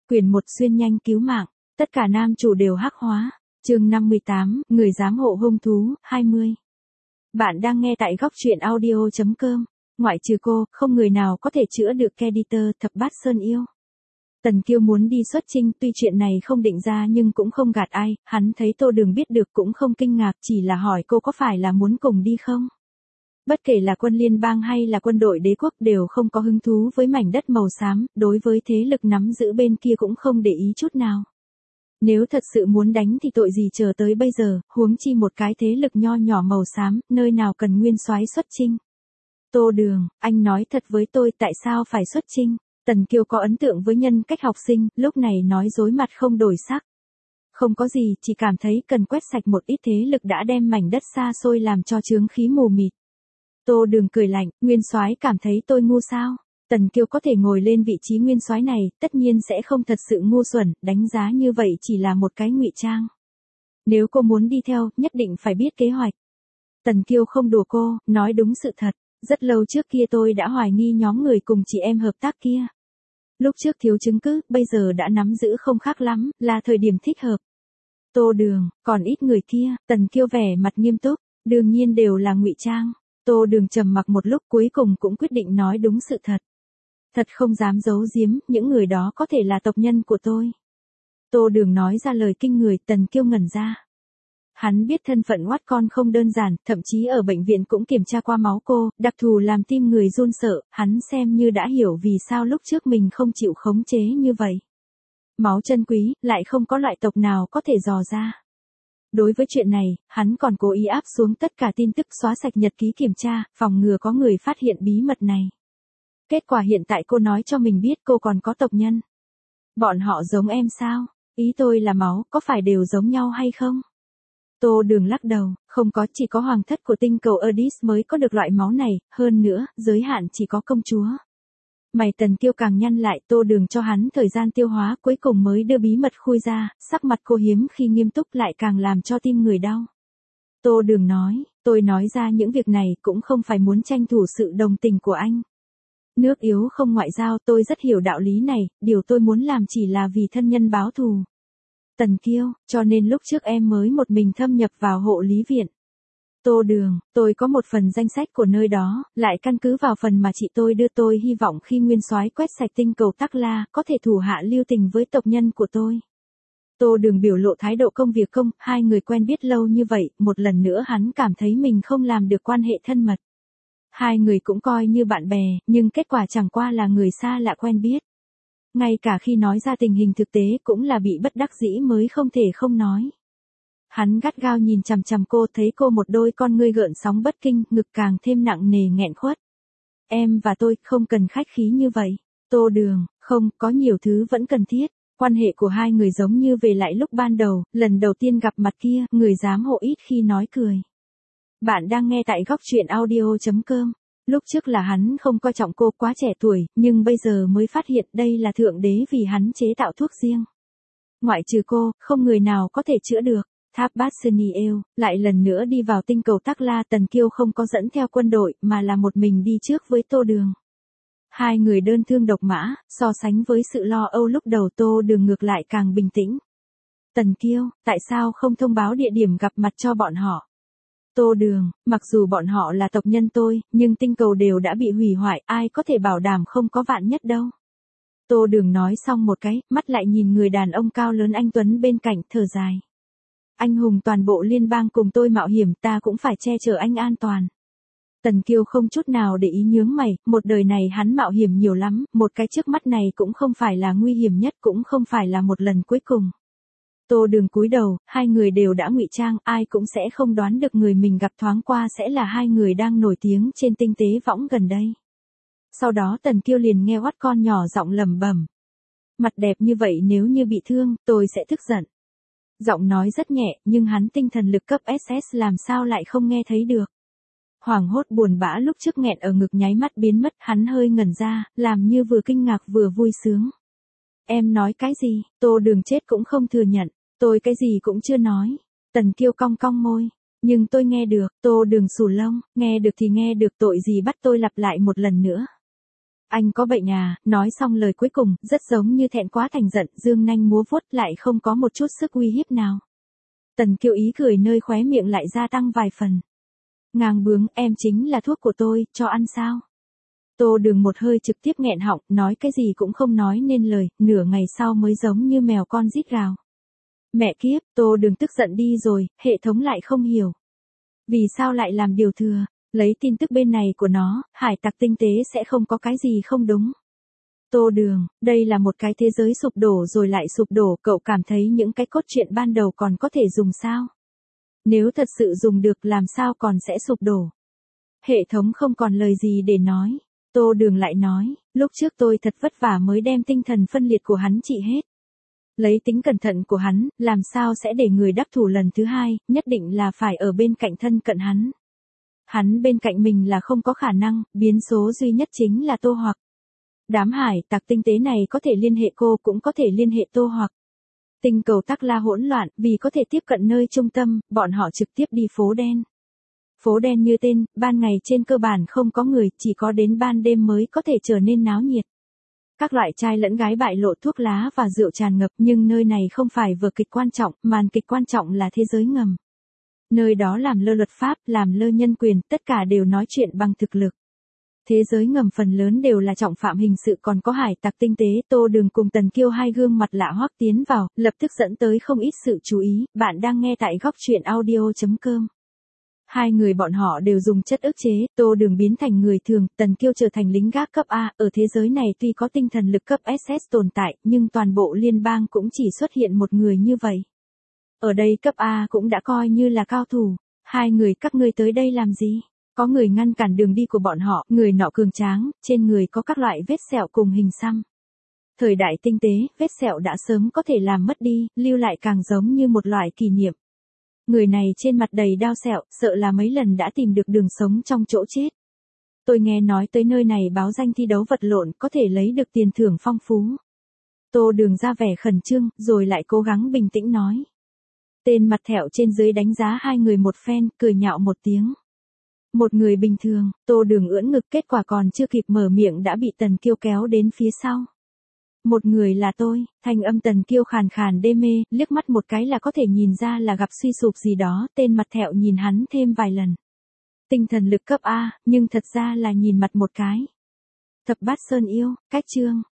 Quyển 1 xuyên nhanh cứu mạng, tất cả nam chủ đều hắc hóa. Chương 58, người giám hộ hung thú, 20. Bạn đang nghe tại góc truyện audio.com. Ngoại trừ cô, không người nào có thể chữa được Keditor thập bát sơn yêu. Tần Kiêu muốn đi xuất chinh, tuy chuyện này không định ra nhưng cũng không gạt ai, hắn thấy Tô Đường biết được cũng không kinh ngạc, chỉ là hỏi cô có phải là muốn cùng đi không. Bất kể là quân liên bang hay là quân đội đế quốc đều không có hứng thú với mảnh đất màu xám, đối với thế lực nắm giữ bên kia cũng không để ý chút nào. Nếu thật sự muốn đánh thì tội gì chờ tới bây giờ, huống chi một cái thế lực nho nhỏ màu xám, nơi nào cần nguyên soái xuất chinh. Tô Đường, anh nói thật với tôi tại sao phải xuất chinh. Tần Kiêu có ấn tượng với nhân cách học sinh, lúc này nói dối mặt không đổi sắc. Không có gì, chỉ cảm thấy cần quét sạch một ít thế lực đã đem mảnh đất xa xôi làm cho chướng khí mù mịt. Tô Đường cười lạnh, nguyên soái cảm thấy tôi ngu sao? Tần Kiêu có thể ngồi lên vị trí nguyên soái này, tất nhiên sẽ không thật sự ngu xuẩn, đánh giá như vậy chỉ là một cái ngụy trang. Nếu cô muốn đi theo, nhất định phải biết kế hoạch. Tần Kiêu không đùa cô, nói đúng sự thật. Rất lâu trước kia tôi đã hoài nghi nhóm người cùng chị em hợp tác kia. Lúc trước thiếu chứng cứ, bây giờ đã nắm giữ không khác lắm, là thời điểm thích hợp. Tô Đường, còn ít người kia, Tần Kiêu vẻ mặt nghiêm túc, đương nhiên đều là ngụy trang. Tô Đường trầm mặc một lúc cuối cùng cũng quyết định nói đúng sự thật. Thật không dám giấu giếm, những người đó có thể là tộc nhân của tôi. Tô Đường nói ra lời kinh người, Tần Kiêu ngẩn ra. Hắn biết thân phận Oát Con không đơn giản, thậm chí ở bệnh viện cũng kiểm tra qua máu cô, đặc thù làm tim người run sợ, hắn xem như đã hiểu vì sao lúc trước mình không chịu khống chế như vậy. Máu chân quý, lại không có loại tộc nào có thể dò ra. Đối với chuyện này, hắn còn cố ý áp xuống tất cả tin tức, xóa sạch nhật ký kiểm tra, phòng ngừa có người phát hiện bí mật này. Kết quả hiện tại cô nói cho mình biết cô còn có tộc nhân. Bọn họ giống em sao? Ý tôi là máu, có phải đều giống nhau hay không? Tô Đường lắc đầu, không có, chỉ có hoàng thất của tinh cầu Erdis mới có được loại máu này, hơn nữa, giới hạn chỉ có công chúa. Mày Tần Kiêu càng nhăn lại, Tô Đường cho hắn thời gian tiêu hóa, cuối cùng mới đưa bí mật khui ra, sắc mặt cô hiếm khi nghiêm túc lại càng làm cho tim người đau. Tô Đường nói, tôi nói ra những việc này cũng không phải muốn tranh thủ sự đồng tình của anh. Nước yếu không ngoại giao, tôi rất hiểu đạo lý này, điều tôi muốn làm chỉ là vì thân nhân báo thù. Tần Kiêu, cho nên lúc trước em mới một mình thâm nhập vào hộ lý viện. Tô Đường, tôi có một phần danh sách của nơi đó, lại căn cứ vào phần mà chị tôi đưa tôi hy vọng khi nguyên soái quét sạch tinh cầu Tắc La, có thể thủ hạ lưu tình với tộc nhân của tôi. Tô Đường biểu lộ thái độ công việc công, hai người quen biết lâu như vậy, một lần nữa hắn cảm thấy mình không làm được quan hệ thân mật. Hai người cũng coi như bạn bè, nhưng kết quả chẳng qua là người xa lạ quen biết. Ngay cả khi nói ra tình hình thực tế cũng là bị bất đắc dĩ mới không thể không nói. Hắn gắt gao nhìn chằm chằm cô, thấy cô một đôi con ngươi gợn sóng bất kinh, ngực càng thêm nặng nề nghẹn khuất. Em và tôi không cần khách khí như vậy. Tô Đường, không, có nhiều thứ vẫn cần thiết. Quan hệ của hai người giống như về lại lúc ban đầu, lần đầu tiên gặp mặt kia, người giám hộ ít khi nói cười. Bạn đang nghe tại góc truyện audio.com. Lúc trước là hắn không coi trọng cô, quá trẻ tuổi, nhưng bây giờ mới phát hiện đây là thượng đế vì hắn chế tạo thuốc riêng. Ngoại trừ cô, không người nào có thể chữa được. Tháp Bát Sơn yêu, lại lần nữa đi vào tinh cầu Tắc La, Tần Kiêu không có dẫn theo quân đội, mà là một mình đi trước với Tô Đường. Hai người đơn thương độc mã, so sánh với sự lo âu lúc đầu, Tô Đường ngược lại càng bình tĩnh. Tần Kiêu, tại sao không thông báo địa điểm gặp mặt cho bọn họ? Tô Đường, mặc dù bọn họ là tộc nhân tôi, nhưng tinh cầu đều đã bị hủy hoại, ai có thể bảo đảm không có vạn nhất đâu. Tô Đường nói xong một cái, mắt lại nhìn người đàn ông cao lớn anh tuấn bên cạnh, thở dài. Anh hùng toàn bộ liên bang cùng tôi mạo hiểm, ta cũng phải che chở anh an toàn. Tần Kiêu không chút nào để ý, nhướng mày, một đời này hắn mạo hiểm nhiều lắm, một cái trước mắt này cũng không phải là nguy hiểm nhất, cũng không phải là một lần cuối cùng. Tô Đường cúi đầu, hai người đều đã ngụy trang, ai cũng sẽ không đoán được người mình gặp thoáng qua sẽ là hai người đang nổi tiếng trên tinh tế võng gần đây. Sau đó Tần Kiêu liền nghe Oát Con nhỏ giọng lẩm bẩm. Mặt đẹp như vậy nếu như bị thương, tôi sẽ tức giận. Giọng nói rất nhẹ, nhưng hắn tinh thần lực cấp SS làm sao lại không nghe thấy được. Hoảng hốt buồn bã lúc trước nghẹn ở ngực nháy mắt biến mất, hắn hơi ngẩn ra, làm như vừa kinh ngạc vừa vui sướng. Em nói cái gì? Tô Đường chết cũng không thừa nhận, tôi cái gì cũng chưa nói. Tần Kiêu cong cong môi, nhưng tôi nghe được. Tô Đường xù lông, nghe được thì nghe được, tội gì bắt tôi lặp lại một lần nữa. Anh có bệnh à, nói xong lời cuối cùng, rất giống như thẹn quá thành giận, dương nanh múa vuốt lại không có một chút sức uy hiếp nào. Tần Kiêu ý cười nơi khóe miệng lại gia tăng vài phần. Ngang bướng, em chính là thuốc của tôi, cho ăn sao? Tô Đường một hơi trực tiếp nghẹn họng, nói cái gì cũng không nói nên lời, nửa ngày sau mới giống như mèo con rít gào. Mẹ kiếp, Tô Đường tức giận đi rồi, hệ thống lại không hiểu. Vì sao lại làm điều thừa, lấy tin tức bên này của nó, hải tặc tinh tế sẽ không có cái gì không đúng. Tô Đường, đây là một cái thế giới sụp đổ rồi lại sụp đổ, cậu cảm thấy những cái cốt truyện ban đầu còn có thể dùng sao? Nếu thật sự dùng được làm sao còn sẽ sụp đổ? Hệ thống không còn lời gì để nói. Tô Đường lại nói, lúc trước tôi thật vất vả mới đem tinh thần phân liệt của hắn trị hết. Lấy tính cẩn thận của hắn, làm sao sẽ để người đắc thủ lần thứ hai, nhất định là phải ở bên cạnh thân cận hắn. Hắn bên cạnh mình là không có khả năng, biến số duy nhất chính là Tô Hoặc. Đám hải tặc tinh tế này có thể liên hệ cô cũng có thể liên hệ Tô Hoặc. Tinh cầu Tắc La hỗn loạn, vì có thể tiếp cận nơi trung tâm, bọn họ trực tiếp đi phố đen. Phố đen như tên, ban ngày trên cơ bản không có người, chỉ có đến ban đêm mới có thể trở nên náo nhiệt. Các loại trai lẫn gái bại lộ, thuốc lá và rượu tràn ngập, nhưng nơi này không phải vở kịch quan trọng, màn kịch quan trọng là thế giới ngầm. Nơi đó làm lơ luật pháp, làm lơ nhân quyền, tất cả đều nói chuyện bằng thực lực. Thế giới ngầm phần lớn đều là trọng phạm hình sự, còn có hải tặc tinh tế. Tô Đường cùng Tần Kiêu hai gương mặt lạ hoắc tiến vào, lập tức dẫn tới không ít sự chú ý. Bạn đang nghe tại góc truyện audio.com. Hai người bọn họ đều dùng chất ức chế, Tô Đường biến thành người thường, Tần Kiêu trở thành lính gác cấp A. Ở thế giới này tuy có tinh thần lực cấp SS tồn tại, nhưng toàn bộ liên bang cũng chỉ xuất hiện một người như vậy. Ở đây cấp A cũng đã coi như là cao thủ. Hai người các ngươi tới đây làm gì? Có người ngăn cản đường đi của bọn họ, người nọ cường tráng, trên người có các loại vết sẹo cùng hình xăm. Thời đại tinh tế, vết sẹo đã sớm có thể làm mất đi, lưu lại càng giống như một loại kỷ niệm. Người này trên mặt đầy đao sẹo, sợ là mấy lần đã tìm được đường sống trong chỗ chết. Tôi nghe nói tới nơi này báo danh thi đấu vật lộn, có thể lấy được tiền thưởng phong phú. Tô Đường ra vẻ khẩn trương, rồi lại cố gắng bình tĩnh nói. Tên mặt thẹo trên dưới đánh giá hai người một phen, cười nhạo một tiếng. Một người bình thường, Tô Đường ưỡn ngực, kết quả còn chưa kịp mở miệng đã bị Tần Kiêu kéo đến phía sau. Một người là tôi, thanh âm Tần Kiêu khàn khàn đê mê, liếc mắt một cái là có thể nhìn ra là gặp suy sụp gì đó, tên mặt thẹo nhìn hắn thêm vài lần. Tinh thần lực cấp A, nhưng thật ra là nhìn mặt một cái. Thập Bát Sơn Yêu, cách chương,